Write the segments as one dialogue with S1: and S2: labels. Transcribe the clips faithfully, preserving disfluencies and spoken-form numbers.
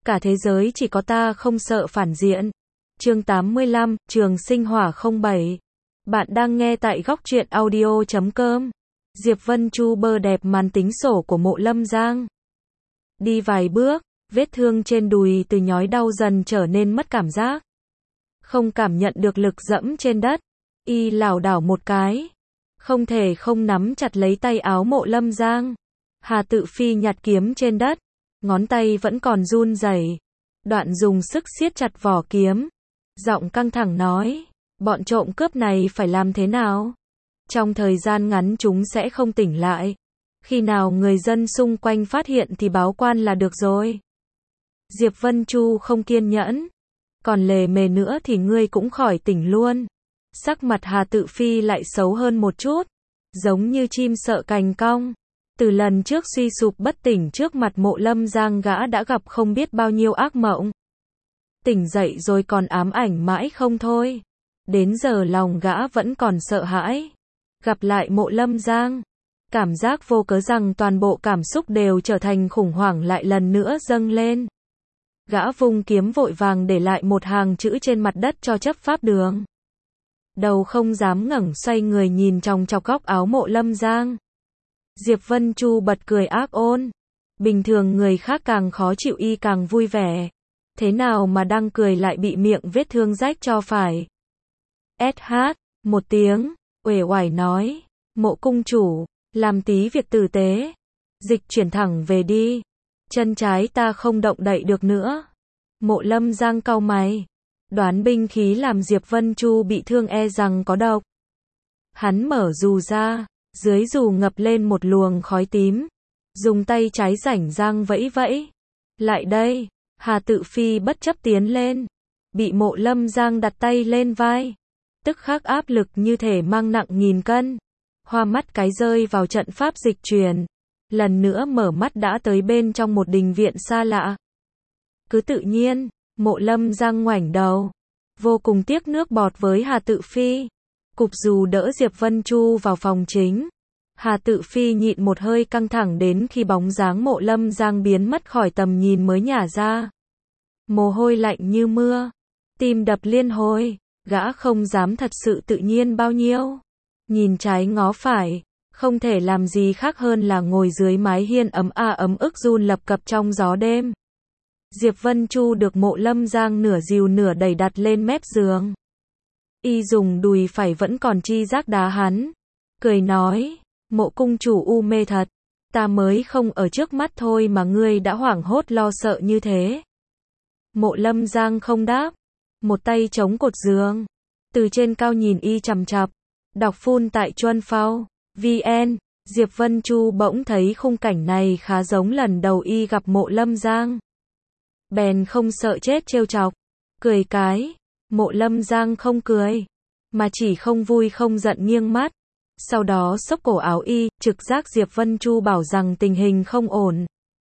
S1: Cả thế giới chỉ có ta không sợ phản diện. Chương tám mươi lăm, Trường Sinh Hỏa không bảy. Bạn đang nghe tại góc truyện audio chấm com. Diệp Vân Chu bơ đẹp màn tính sổ của Mộ Lâm Giang. Đi vài bước, vết thương trên đùi từ nhói đau dần trở nên mất cảm giác. Không cảm nhận được lực dẫm trên đất, y lảo đảo một cái. Không thể không nắm chặt lấy tay áo Mộ Lâm Giang. Hà Tự Phi nhặt kiếm trên đất, ngón tay vẫn còn run rẩy. Đoạn dùng sức siết chặt vỏ kiếm, giọng căng thẳng nói, bọn trộm cướp này phải làm thế nào? Trong thời gian ngắn chúng sẽ không tỉnh lại. Khi nào người dân xung quanh phát hiện thì báo quan là được rồi. Diệp Vân Chu không kiên nhẫn. Còn lề mề nữa thì ngươi cũng khỏi tỉnh luôn. Sắc mặt Hà Tự Phi lại xấu hơn một chút, giống như chim sợ cành cong. Từ lần trước suy sụp bất tỉnh trước mặt Mộ Lâm Giang, gã đã gặp không biết bao nhiêu ác mộng. Tỉnh dậy rồi còn ám ảnh mãi không thôi. Đến giờ lòng gã vẫn còn sợ hãi. Gặp lại Mộ Lâm Giang, cảm giác vô cớ rằng toàn bộ cảm xúc đều trở thành khủng hoảng lại lần nữa dâng lên. Gã vung kiếm vội vàng để lại một hàng chữ trên mặt đất cho chấp pháp đường. Đầu không dám ngẩng, xoay người nhìn trong chọc góc áo Mộ Lâm Giang. Diệp Vân Chu bật cười ác ôn. Bình thường người khác càng khó chịu y càng vui vẻ. Thế nào mà đang cười lại bị miệng vết thương rách cho phải. ét hát, một tiếng, uể oải nói. Mộ cung chủ, làm tí việc tử tế. Dịch chuyển thẳng về đi. Chân trái ta không động đậy được nữa. Mộ Lâm Giang cau mày. Đoán binh khí làm Diệp Vân Chu bị thương e rằng có độc. Hắn mở dù ra. Dưới dù ngập lên một luồng khói tím. Dùng tay trái rảnh rang vẫy vẫy. Lại đây. Hà Tự Phi bất chấp tiến lên. Bị Mộ Lâm Giang đặt tay lên vai. Tức khắc áp lực như thể mang nặng nghìn cân. Hoa mắt cái rơi vào trận pháp dịch chuyển. Lần nữa mở mắt đã tới bên trong một đình viện xa lạ. Cứ tự nhiên, Mộ Lâm Giang ngoảnh đầu. Vô cùng tiếc nước bọt với Hà Tự Phi. Cục dù đỡ Diệp Vân Chu vào phòng chính. Hà Tự Phi nhịn một hơi căng thẳng đến khi bóng dáng Mộ Lâm Giang biến mất khỏi tầm nhìn mới nhả ra. Mồ hôi lạnh như mưa. Tim đập liên hồi. Gã không dám thật sự tự nhiên bao nhiêu. Nhìn trái ngó phải. Không thể làm gì khác hơn là ngồi dưới mái hiên ấm a ấm ức run lập cập trong gió đêm. Diệp Vân Chu được Mộ Lâm Giang nửa dìu nửa đẩy đặt lên mép giường. Y dùng đùi phải vẫn còn chi giác đá hắn. Cười nói, Mộ cung chủ u mê thật. Ta mới không ở trước mắt thôi mà ngươi đã hoảng hốt lo sợ như thế. Mộ Lâm Giang không đáp. Một tay chống cột giường. Từ trên cao nhìn y chằm chặp. Đọc phun tại Chuân Phao. vn. Diệp Vân Chu bỗng thấy khung cảnh này khá giống lần đầu y gặp Mộ Lâm Giang. Bèn không sợ chết trêu chọc. Cười cái. Mộ Lâm Giang không cười. Mà chỉ không vui không giận nghiêng mắt. Sau đó xốc cổ áo y, trực giác Diệp Vân Chu bảo rằng tình hình không ổn.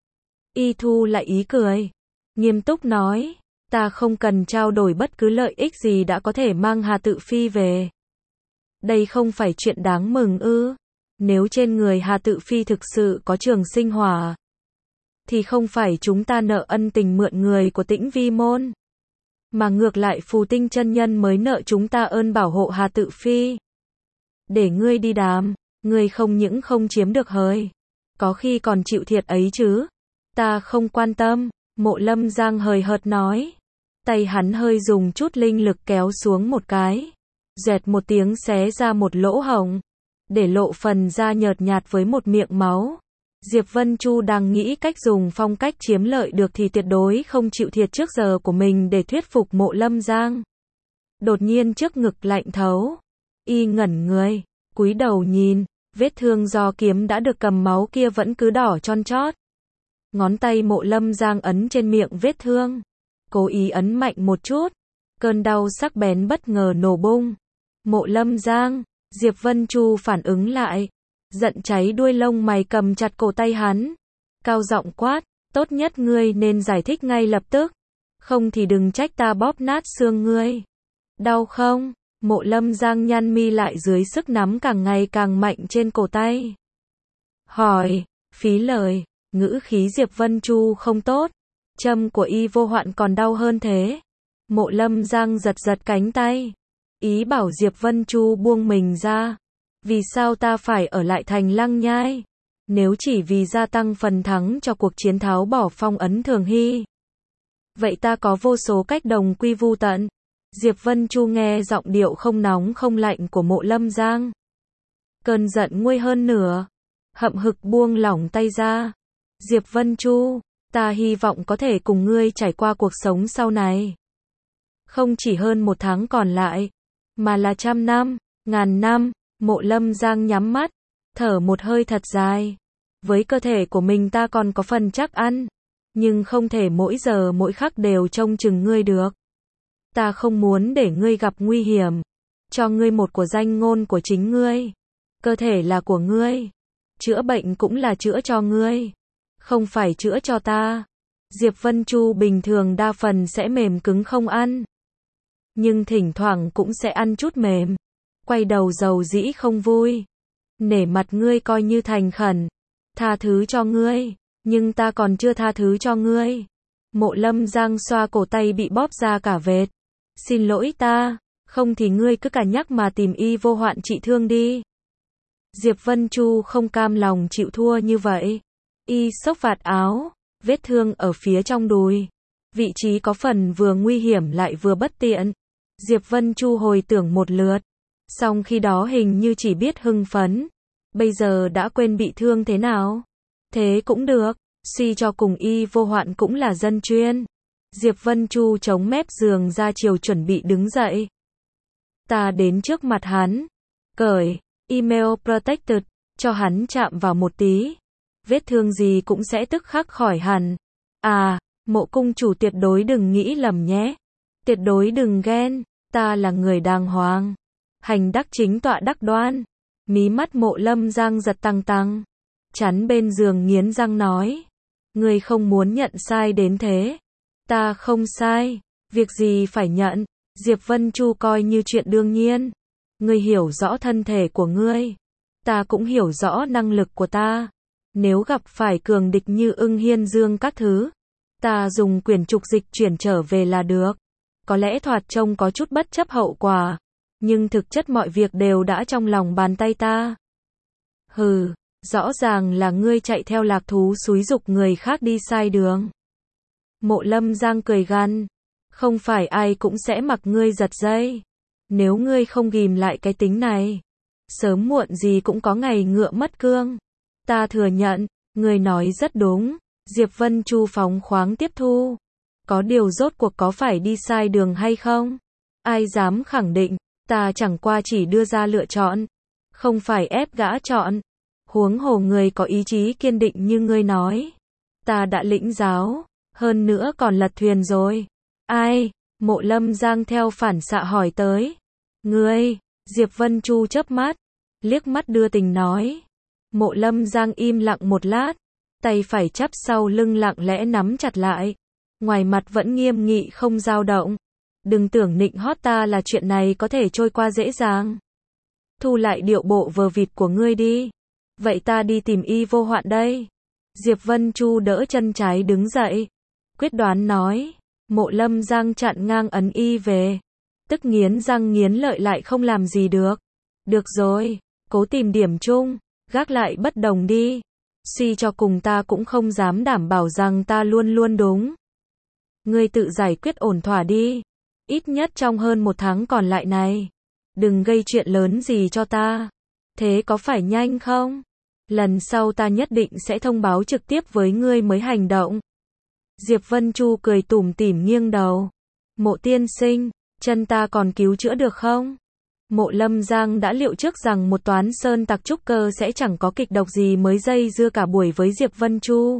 S1: Y thu lại ý cười. Nghiêm túc nói. Ta không cần trao đổi bất cứ lợi ích gì đã có thể mang Hà Tự Phi về. Đây không phải chuyện đáng mừng ư. Nếu trên người Hà Tự Phi thực sự có trường sinh hỏa, thì không phải chúng ta nợ ân tình mượn người của Tĩnh Vi môn, mà ngược lại Phù Tinh chân nhân mới nợ chúng ta ơn bảo hộ Hà Tự Phi. Để ngươi đi đàm, ngươi không những không chiếm được hời, có khi còn chịu thiệt ấy chứ. Ta không quan tâm, Mộ Lâm Giang hời hợt nói. Tay hắn hơi dùng chút linh lực kéo xuống một cái. Dẹt một tiếng xé ra một lỗ hổng. Để lộ phần da nhợt nhạt với một miệng máu. Diệp Vân Chu đang nghĩ cách dùng phong cách chiếm lợi được thì tuyệt đối không chịu thiệt trước giờ của mình để thuyết phục Mộ Lâm Giang. Đột nhiên trước ngực lạnh thấu. Y ngẩn người, cúi đầu nhìn, vết thương do kiếm đã được cầm máu kia vẫn cứ đỏ chon chót. Ngón tay Mộ Lâm Giang ấn trên miệng vết thương. Cố ý ấn mạnh một chút. Cơn đau sắc bén bất ngờ nổ bung. Mộ Lâm Giang, Diệp Vân Chu phản ứng lại. Giận cháy đuôi lông mày cầm chặt cổ tay hắn. Cao giọng quát, tốt nhất ngươi nên giải thích ngay lập tức. Không thì đừng trách ta bóp nát xương ngươi. Đau không? Mộ Lâm Giang nhăn mi lại dưới sức nắm càng ngày càng mạnh trên cổ tay. Hỏi, phí lời, ngữ khí Diệp Vân Chu không tốt. Châm của y vô hoạn còn đau hơn thế. Mộ Lâm Giang giật giật cánh tay. Ý bảo Diệp Vân Chu buông mình ra. Vì sao ta phải ở lại thành Lăng Nhai? Nếu chỉ vì gia tăng phần thắng cho cuộc chiến tháo bỏ phong ấn Thường Hy. Vậy ta có vô số cách đồng quy vu tận. Diệp Vân Chu nghe giọng điệu không nóng không lạnh của Mộ Lâm Giang. Cơn giận nguôi hơn nửa. Hậm hực buông lỏng tay ra. Diệp Vân Chu, ta hy vọng có thể cùng ngươi trải qua cuộc sống sau này. Không chỉ hơn một tháng còn lại, mà là trăm năm, ngàn năm. Mộ Lâm Giang nhắm mắt, thở một hơi thật dài. Với cơ thể của mình ta còn có phần chắc ăn, nhưng không thể mỗi giờ mỗi khắc đều trông chừng ngươi được. Ta không muốn để ngươi gặp nguy hiểm. Cho ngươi một của danh ngôn của chính ngươi. Cơ thể là của ngươi. Chữa bệnh cũng là chữa cho ngươi. Không phải chữa cho ta. Diệp Vân Chu bình thường đa phần sẽ mềm cứng không ăn. Nhưng thỉnh thoảng cũng sẽ ăn chút mềm. Quay đầu dầu dĩ không vui. Nể mặt ngươi coi như thành khẩn. Tha thứ cho ngươi. Nhưng ta còn chưa tha thứ cho ngươi. Mộ Lâm Giang xoa cổ tay bị bóp ra cả vết. Xin lỗi ta. Không thì ngươi cứ cả nhắc mà tìm y vô hoạn trị thương đi. Diệp Vân Chu không cam lòng chịu thua như vậy. Y xốc vạt áo. Vết thương ở phía trong đùi. Vị trí có phần vừa nguy hiểm lại vừa bất tiện. Diệp Vân Chu hồi tưởng một lượt. Song khi đó hình như chỉ biết hưng phấn. Bây giờ đã quên bị thương thế nào. Thế cũng được. Suy cho cùng y vô hoạn cũng là dân chuyên. Diệp Vân Chu chống mép giường ra chiều chuẩn bị đứng dậy. Ta đến trước mặt hắn. Cởi. Email protected. Cho hắn chạm vào một tí. Vết thương gì cũng sẽ tức khắc khỏi hẳn. À, Mộ cung chủ tuyệt đối đừng nghĩ lầm nhé. Tuyệt đối đừng ghen. Ta là người đàng hoàng. Hành đắc chính tọa đắc đoan. Mí mắt Mộ Lâm Giang giật tăng tăng. Chắn bên giường nghiến răng nói. Ngươi không muốn nhận sai đến thế. Ta không sai. Việc gì phải nhận. Diệp Vân Chu coi như chuyện đương nhiên. Ngươi hiểu rõ thân thể của ngươi. Ta cũng hiểu rõ năng lực của ta. Nếu gặp phải cường địch như Ưng Hiên Dương các thứ, ta dùng quyển trục dịch chuyển trở về là được. Có lẽ thoạt trông có chút bất chấp hậu quả, nhưng thực chất mọi việc đều đã trong lòng bàn tay ta. Hừ, rõ ràng là ngươi chạy theo lạc thú xúi giục người khác đi sai đường. Mộ Lâm Giang cười gằn, không phải ai cũng sẽ mặc ngươi giật dây. Nếu ngươi không ghìm lại cái tính này, sớm muộn gì cũng có ngày ngựa mất cương. Ta thừa nhận, ngươi nói rất đúng. Diệp Vân Chu phóng khoáng tiếp thu. Có điều rốt cuộc có phải đi sai đường hay không? Ai dám khẳng định, ta chẳng qua chỉ đưa ra lựa chọn. Không phải ép gã chọn. Huống hồ người có ý chí kiên định như ngươi nói. Ta đã lĩnh giáo, hơn nữa còn lật thuyền rồi. Ai? Mộ Lâm Giang theo phản xạ hỏi tới. Ngươi? Diệp Vân Chu chớp mắt, liếc mắt đưa tình nói. Mộ Lâm Giang im lặng một lát, tay phải chắp sau lưng lặng lẽ nắm chặt lại. Ngoài mặt vẫn nghiêm nghị không dao động. Đừng tưởng nịnh hót ta là chuyện này có thể trôi qua dễ dàng. Thu lại điệu bộ vờ vịt của ngươi đi. Vậy ta đi tìm y vô hoạn đây. Diệp Vân Chu đỡ chân trái đứng dậy. Quyết đoán nói. Mộ Lâm Giang chặn ngang ấn y về. Tức nghiến răng nghiến lợi lại không làm gì được. Được rồi, cố tìm điểm chung. Gác lại bất đồng đi. Suy cho cùng ta cũng không dám đảm bảo rằng ta luôn luôn đúng. Ngươi tự giải quyết ổn thỏa đi. Ít nhất trong hơn một tháng còn lại này. Đừng gây chuyện lớn gì cho ta. Thế có phải nhanh không? Lần sau ta nhất định sẽ thông báo trực tiếp với ngươi mới hành động. Diệp Vân Chu cười tủm tỉm nghiêng đầu. Mộ tiên sinh, chân ta còn cứu chữa được không? Mộ Lâm Giang đã liệu trước rằng một toán sơn tặc trúc cơ sẽ chẳng có kịch độc gì mới dây dưa cả buổi với Diệp Vân Chu.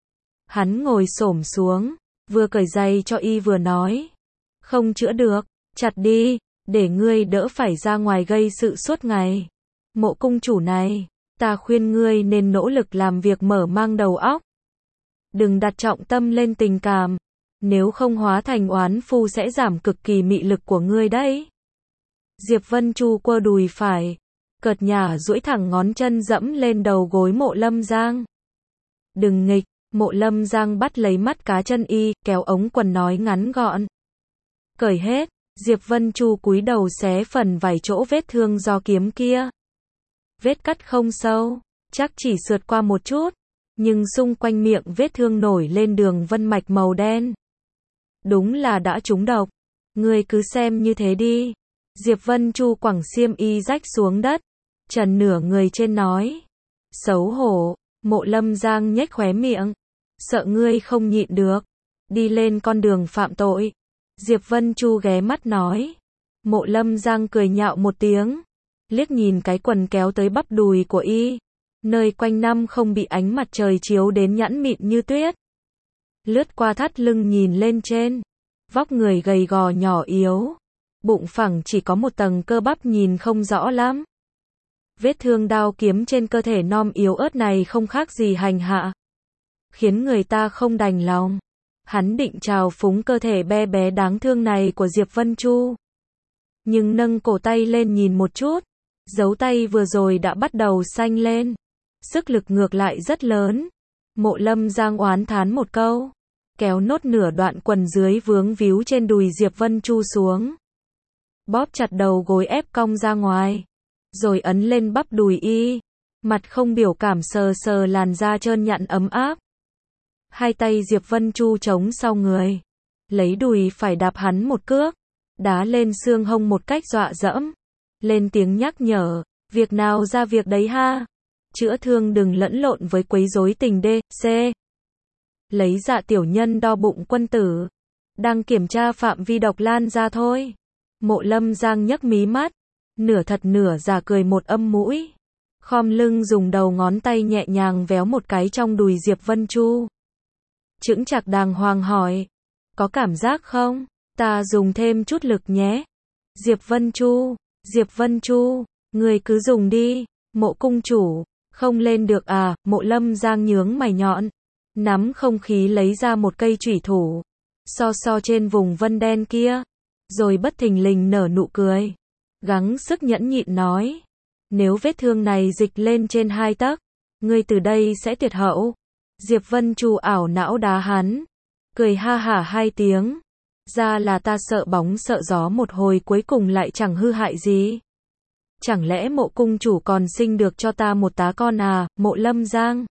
S1: Hắn ngồi xổm xuống, vừa cởi giày cho y vừa nói. Không chữa được, chặt đi, để ngươi đỡ phải ra ngoài gây sự suốt ngày. Mộ cung chủ này, ta khuyên ngươi nên nỗ lực làm việc mở mang đầu óc. Đừng đặt trọng tâm lên tình cảm, nếu không hóa thành oán phu sẽ giảm cực kỳ mị lực của ngươi đấy. Diệp Vân Chu quơ đùi phải, cợt nhả duỗi thẳng ngón chân dẫm lên đầu gối Mộ Lâm Giang. Đừng nghịch, Mộ Lâm Giang bắt lấy mắt cá chân y, kéo ống quần nói ngắn gọn. Cởi hết, Diệp Vân Chu cúi đầu xé phần vài chỗ vết thương do kiếm kia. Vết cắt không sâu, chắc chỉ sượt qua một chút, nhưng xung quanh miệng vết thương nổi lên đường vân mạch màu đen. Đúng là đã trúng độc. Ngươi cứ xem như thế đi. Diệp Vân Chu quẳng xiêm y rách xuống đất, trần nửa người trên nói. Xấu hổ. Mộ Lâm Giang nhếch khóe miệng. Sợ ngươi không nhịn được, đi lên con đường phạm tội. Diệp Vân Chu ghé mắt nói. Mộ Lâm Giang cười nhạo một tiếng, liếc nhìn cái quần kéo tới bắp đùi của y, nơi quanh năm không bị ánh mặt trời chiếu đến nhẵn mịn như tuyết. Lướt qua thắt lưng nhìn lên trên, vóc người gầy gò nhỏ yếu, bụng phẳng chỉ có một tầng cơ bắp nhìn không rõ lắm. Vết thương đao kiếm trên cơ thể non yếu ớt này không khác gì hành hạ, khiến người ta không đành lòng. Hắn định trào phúng cơ thể bé bé đáng thương này của Diệp Vân Chu, nhưng nâng cổ tay lên nhìn một chút, dấu tay vừa rồi đã bắt đầu xanh lên, sức lực ngược lại rất lớn. Mộ Lâm Giang oán thán một câu, kéo nốt nửa đoạn quần dưới vướng víu trên đùi Diệp Vân Chu xuống, bóp chặt đầu gối ép cong ra ngoài, rồi ấn lên bắp đùi y, mặt không biểu cảm sờ sờ làn da trơn nhẵn ấm áp. Hai tay Diệp Vân Chu chống sau người, lấy đùi phải đạp hắn một cước, đá lên xương hông một cách dọa dẫm, lên tiếng nhắc nhở, việc nào ra việc đấy ha, chữa thương đừng lẫn lộn với quấy rối tình đê, c. Lấy dạ tiểu nhân đo bụng quân tử, đang kiểm tra phạm vi độc lan ra thôi. Mộ Lâm Giang nhấc mí mắt, nửa thật nửa giả cười một âm mũi, khom lưng dùng đầu ngón tay nhẹ nhàng véo một cái trong đùi Diệp Vân Chu. Chững chạc đàng hoàng hỏi, có cảm giác không? Ta dùng thêm chút lực nhé. Diệp Vân Chu, Diệp Vân Chu, người cứ dùng đi. Mộ cung chủ, không lên được à? Mộ Lâm Giang nhướng mày nhọn, nắm không khí lấy ra một cây chủy thủ, so so trên vùng vân đen kia, rồi bất thình lình nở nụ cười, gắng sức nhẫn nhịn nói, nếu vết thương này dịch lên trên hai tấc, ngươi từ đây sẽ tuyệt hậu. Diệp Vân Chu ảo não đá hắn, cười ha hả hai tiếng, ra là ta sợ bóng sợ gió một hồi cuối cùng lại chẳng hư hại gì. Chẳng lẽ Mộ cung chủ còn sinh được cho ta một tá con à? Mộ Lâm Giang.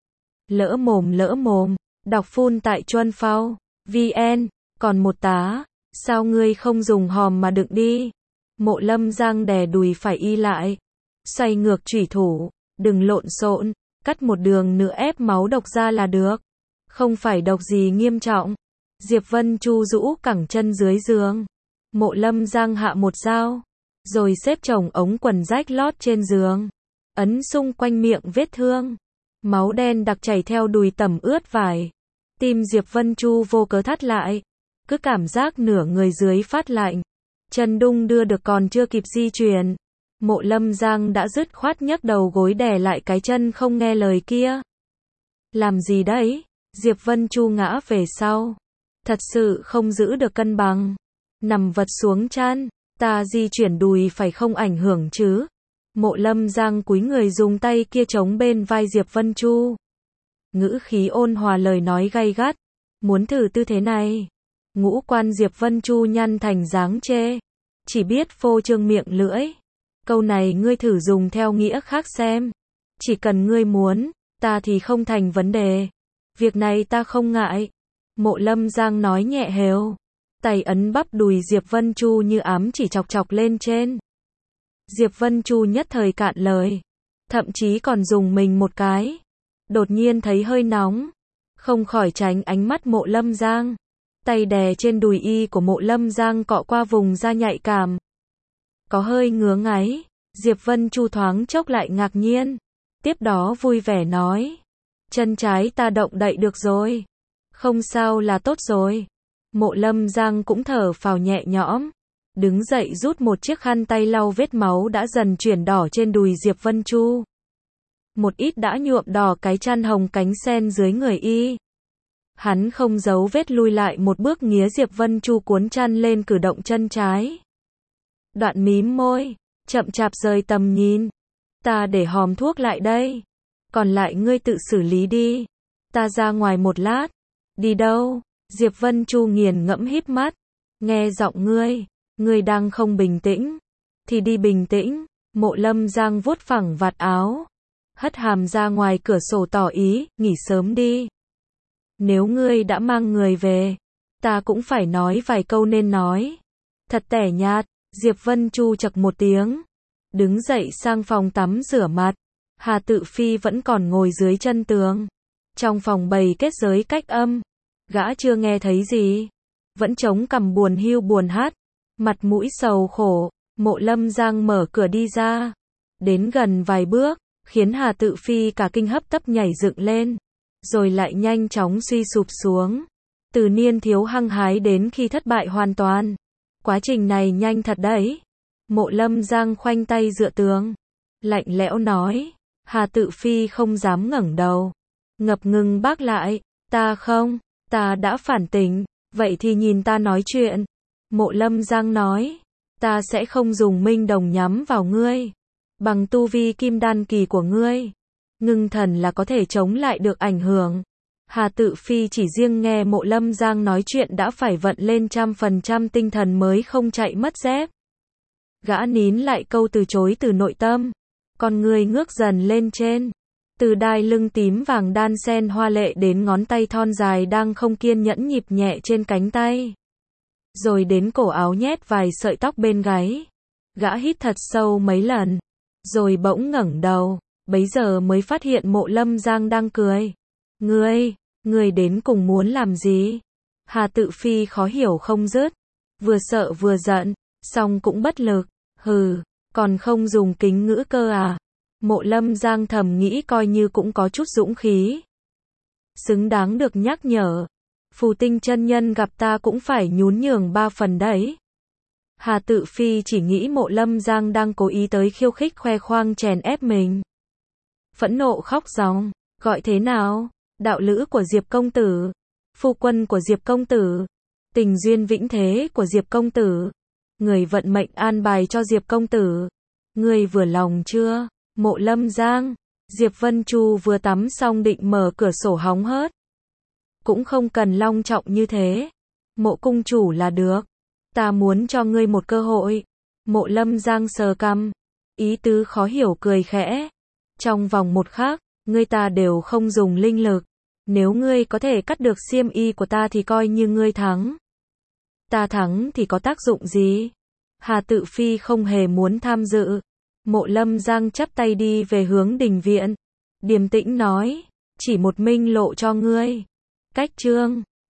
S1: Lỡ mồm lỡ mồm, đọc phun tại Chuân Phao, vn, còn một tá, sao ngươi không dùng hòm mà đựng đi? Mộ Lâm Giang đè đùi phải y lại, xoay ngược chủy thủ, đừng lộn xộn, cắt một đường nửa ép máu độc ra là được, không phải độc gì nghiêm trọng. Diệp Vân Chu rũ cẳng chân dưới giường, Mộ Lâm Giang hạ một dao, rồi xếp chồng ống quần rách lót trên giường, ấn xung quanh miệng vết thương, máu đen đặc chảy theo đùi tẩm ướt vải. Tim Diệp Vân Chu vô cớ thắt lại, cứ cảm giác nửa người dưới phát lạnh, chân đung đưa được còn chưa kịp di chuyển, Mộ Lâm Giang đã dứt khoát nhấc đầu gối đè lại cái chân không nghe lời kia. Làm gì đấy? Diệp Vân Chu ngã về sau, thật sự không giữ được cân bằng, nằm vật xuống chăn. Ta di chuyển đùi phải không ảnh hưởng chứ? Mộ Lâm Giang cúi người dùng tay kia chống bên vai Diệp Vân Chu, ngữ khí ôn hòa lời nói gay gắt, muốn thử tư thế này? Ngũ quan Diệp Vân Chu nhăn thành dáng chê, chỉ biết phô trương miệng lưỡi. Câu này ngươi thử dùng theo nghĩa khác xem, chỉ cần ngươi muốn, ta thì không thành vấn đề, việc này ta không ngại. Mộ Lâm Giang nói nhẹ hều, tay ấn bắp đùi Diệp Vân Chu như ám chỉ chọc chọc lên trên. Diệp Vân Chu nhất thời cạn lời, thậm chí còn dùng mình một cái, đột nhiên thấy hơi nóng, không khỏi tránh ánh mắt Mộ Lâm Giang. Tay đè trên đùi y của Mộ Lâm Giang cọ qua vùng da nhạy cảm, có hơi ngứa ngáy. Diệp Vân Chu thoáng chốc lại ngạc nhiên, tiếp đó vui vẻ nói, chân trái ta động đậy được rồi, không sao là tốt rồi. Mộ Lâm Giang cũng thở phào nhẹ nhõm, đứng dậy rút một chiếc khăn tay lau vết máu đã dần chuyển đỏ trên đùi Diệp Vân Chu, một ít đã nhuộm đỏ cái chăn hồng cánh sen dưới người y. Hắn không giấu vết lui lại một bước nghía Diệp Vân Chu cuốn chăn lên cử động chân trái. Đoạn mím môi, chậm chạp rời tầm nhìn. Ta để hòm thuốc lại đây, còn lại ngươi tự xử lý đi. Ta ra ngoài một lát. Đi đâu? Diệp Vân Chu nghiền ngẫm híp mắt. Nghe giọng ngươi, ngươi đang không bình tĩnh. Thì đi bình tĩnh. Mộ Lâm Giang vuốt phẳng vạt áo. Hất hàm ra ngoài cửa sổ tỏ ý, nghỉ sớm đi. Nếu ngươi đã mang người về, ta cũng phải nói vài câu nên nói. Thật tẻ nhạt, Diệp Vân Chu chậc một tiếng. Đứng dậy sang phòng tắm rửa mặt. Hà Tự Phi vẫn còn ngồi dưới chân tường. Trong phòng bày kết giới cách âm. Gã chưa nghe thấy gì. Vẫn chống cằm buồn hiu buồn hát. Mặt mũi sầu khổ. Mộ Lâm Giang mở cửa đi ra. Đến gần vài bước, khiến Hà Tự Phi cả kinh hấp tấp nhảy dựng lên. Rồi lại nhanh chóng suy sụp xuống. Từ niên thiếu hăng hái đến khi thất bại hoàn toàn. Quá trình này nhanh thật đấy. Mộ Lâm Giang khoanh tay dựa tường. Lạnh lẽo nói. Hà Tự Phi không dám ngẩng đầu. Ngập ngừng bác lại. Ta không, ta đã phản tỉnh. Vậy thì nhìn ta nói chuyện. Mộ Lâm Giang nói. Ta sẽ không dùng minh đồng nhắm vào ngươi. Bằng tu vi kim đan kỳ của ngươi. Ngưng thần là có thể chống lại được ảnh hưởng. Hà Tự Phi chỉ riêng nghe Mộ Lâm Giang nói chuyện đã phải vận lên trăm phần trăm tinh thần mới không chạy mất dép. Gã nín lại câu từ chối từ nội tâm. Con người ngước dần lên trên. Từ đai lưng tím vàng đan sen hoa lệ đến ngón tay thon dài đang không kiên nhẫn nhịp nhẹ trên cánh tay. Rồi đến cổ áo nhét vài sợi tóc bên gáy. Gã hít thật sâu mấy lần. Rồi bỗng ngẩng đầu. Bấy giờ mới phát hiện Mộ Lâm Giang đang cười. Ngươi, ngươi đến cùng muốn làm gì? Hà Tự Phi khó hiểu không dứt. Vừa sợ vừa giận. Xong cũng bất lực. Hừ, còn không dùng kính ngữ cơ à? Mộ Lâm Giang thầm nghĩ coi như cũng có chút dũng khí. Xứng đáng được nhắc nhở. Phù Tinh chân nhân gặp ta cũng phải nhún nhường ba phần đấy. Hà Tự Phi chỉ nghĩ Mộ Lâm Giang đang cố ý tới khiêu khích khoe khoang chèn ép mình. Phẫn nộ khóc ròng. Gọi thế nào? Đạo lữ của Diệp công tử. Phu quân của Diệp công tử. Tình duyên vĩnh thế của Diệp công tử. Người vận mệnh an bài cho Diệp công tử. Người vừa lòng chưa? Mộ Lâm Giang. Diệp Vân Chu vừa tắm xong định mở cửa sổ hóng hớt. Cũng không cần long trọng như thế. Mộ cung chủ là được. Ta muốn cho ngươi một cơ hội. Mộ Lâm Giang sờ cằm. Ý tứ khó hiểu cười khẽ. Trong vòng một khắc, ngươi ta đều không dùng linh lực. Nếu ngươi có thể cắt được xiêm y của ta thì coi như ngươi thắng. Ta thắng thì có tác dụng gì? Hà Tự Phi không hề muốn tham dự. Mộ Lâm Giang chắp tay đi về hướng đình viện. Điềm tĩnh nói. Chỉ một minh lộ cho ngươi. Cách chương